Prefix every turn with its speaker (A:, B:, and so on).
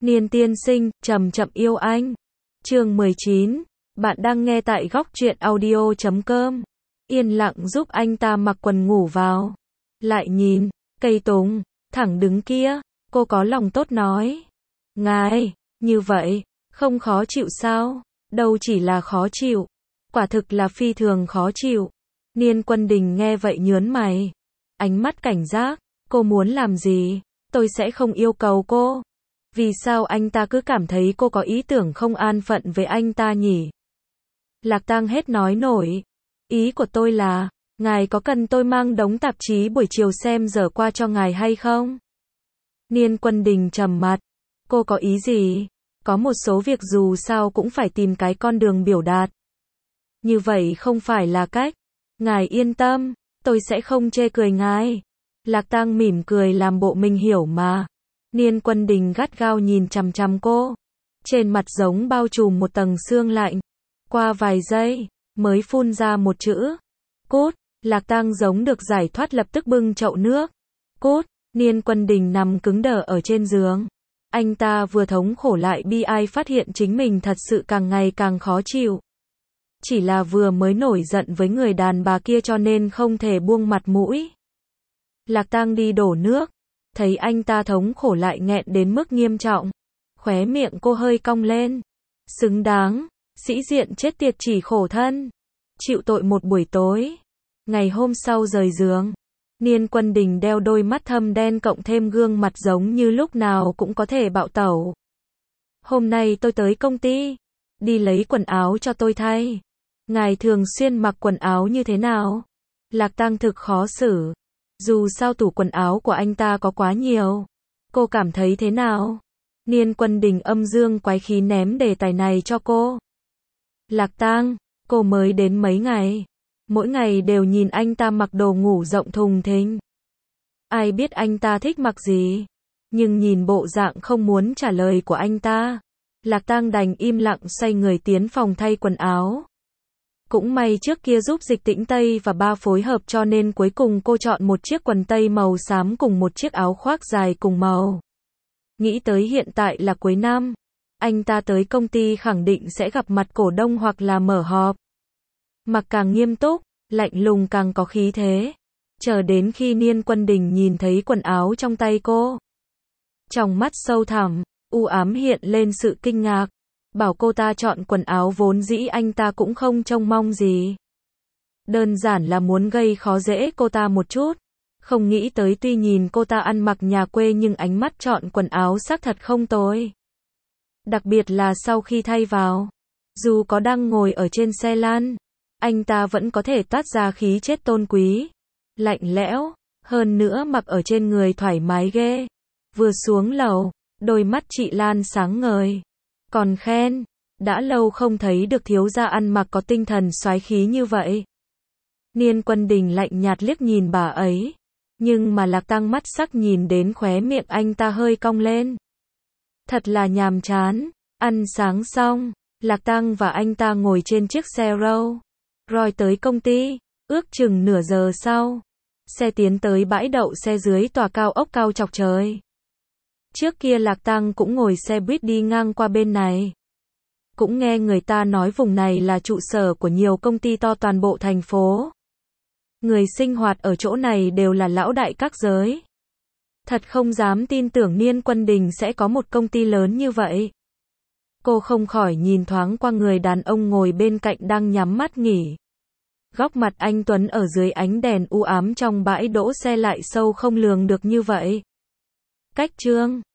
A: Niên tiên sinh, chậm chậm yêu anh. Chương 19. Bạn đang nghe tại góc truyện audio.com. Yên lặng giúp anh ta mặc quần ngủ vào. Lại nhìn, cây tùng, thẳng đứng kia, cô có lòng tốt nói. Ngài, như vậy, không khó chịu sao? Đâu chỉ là khó chịu. Quả thực là phi thường khó chịu. Niên Quân Đình nghe vậy nhớn mày. Ánh mắt cảnh giác, cô muốn làm gì? Tôi sẽ không yêu cầu cô. Vì sao anh ta cứ cảm thấy cô có ý tưởng không an phận với anh ta nhỉ? Lạc Tang hết nói nổi. Ý của tôi là, ngài có cần tôi mang đống tạp chí buổi chiều xem dở qua cho ngài hay không? Niên Quân Đình trầm mặt. Cô có ý gì? Có một số việc dù sao cũng phải tìm cái con đường biểu đạt. Như vậy không phải là cách. Ngài yên tâm, tôi sẽ không chê cười ngài. Lạc Tang mỉm cười làm bộ mình hiểu mà. Niên Quân Đình gắt gao nhìn chằm chằm cô. Trên mặt giống bao trùm một tầng sương lạnh. Qua vài giây, mới phun ra một chữ. Cút. Lạc Tang giống được giải thoát lập tức bưng chậu nước. Cút. Niên Quân Đình nằm cứng đờ ở trên giường. Anh ta vừa thống khổ lại bi ai phát hiện chính mình thật sự càng ngày càng khó chịu. Chỉ là vừa mới nổi giận với người đàn bà kia cho nên không thể buông mặt mũi. Lạc Tang đi đổ nước. Thấy anh ta thống khổ lại nghẹn đến mức nghiêm trọng. Khóe miệng cô hơi cong lên. Xứng đáng. Sĩ diện chết tiệt chỉ khổ thân. Chịu tội một buổi tối. Ngày hôm sau rời giường. Niên Quân Đình đeo đôi mắt thâm đen cộng thêm gương mặt giống như lúc nào cũng có thể bạo tẩu. Hôm nay tôi tới công ty. Đi lấy quần áo cho tôi thay. Ngài thường xuyên mặc quần áo như thế nào? Lạc Tang thực khó xử. Dù sao tủ quần áo của anh ta có quá nhiều. Cô cảm thấy thế nào? Niên Quân Đình âm dương quái khí ném đề tài này cho cô. Lạc Tang, cô mới đến mấy ngày. Mỗi ngày đều nhìn anh ta mặc đồ ngủ rộng thùng thình. Ai biết anh ta thích mặc gì? Nhưng nhìn bộ dạng không muốn trả lời của anh ta. Lạc Tang đành im lặng xoay người tiến phòng thay quần áo. Cũng may trước kia giúp Dịch Tĩnh Tây và ba phối hợp cho nên cuối cùng cô chọn một chiếc quần tây màu xám cùng một chiếc áo khoác dài cùng màu. Nghĩ tới hiện tại là cuối năm. Anh ta tới công ty khẳng định sẽ gặp mặt cổ đông hoặc là mở họp. Mặc càng nghiêm túc, lạnh lùng càng có khí thế. Chờ đến khi Niên Quân Đình nhìn thấy quần áo trong tay cô. Trong mắt sâu thẳm, u ám hiện lên sự kinh ngạc. Bảo cô ta chọn quần áo vốn dĩ anh ta cũng không trông mong gì. Đơn giản là muốn gây khó dễ cô ta một chút. Không nghĩ tới tuy nhìn cô ta ăn mặc nhà quê nhưng ánh mắt chọn quần áo xác thật không tồi. Đặc biệt là sau khi thay vào. Dù có đang ngồi ở trên xe lăn, anh ta vẫn có thể toát ra khí chất tôn quý. Lạnh lẽo, hơn nữa mặc ở trên người thoải mái ghê. Vừa xuống lầu, đôi mắt chị Lan sáng ngời. Còn khen, đã lâu không thấy được thiếu gia ăn mặc có tinh thần soái khí như vậy. Niên Quân Đình lạnh nhạt liếc nhìn bà ấy. Nhưng mà Lạc Tang mắt sắc nhìn đến khóe miệng anh ta hơi cong lên. Thật là nhàm chán. Ăn sáng xong, Lạc Tang và anh ta ngồi trên chiếc xe Rolls Royce tới công ty. Ước chừng nửa giờ sau, xe tiến tới bãi đậu xe dưới tòa cao ốc cao chọc trời. Trước kia Lạc Tang cũng ngồi xe buýt đi ngang qua bên này. Cũng nghe người ta nói vùng này là trụ sở của nhiều công ty to toàn bộ thành phố. Người sinh hoạt ở chỗ này đều là lão đại các giới. Thật không dám tin tưởng Niên Quân Đình sẽ có một công ty lớn như vậy. Cô không khỏi nhìn thoáng qua người đàn ông ngồi bên cạnh đang nhắm mắt nghỉ. Góc mặt anh tuấn ở dưới ánh đèn u ám trong bãi đỗ xe lại sâu không lường được như vậy. Cách chương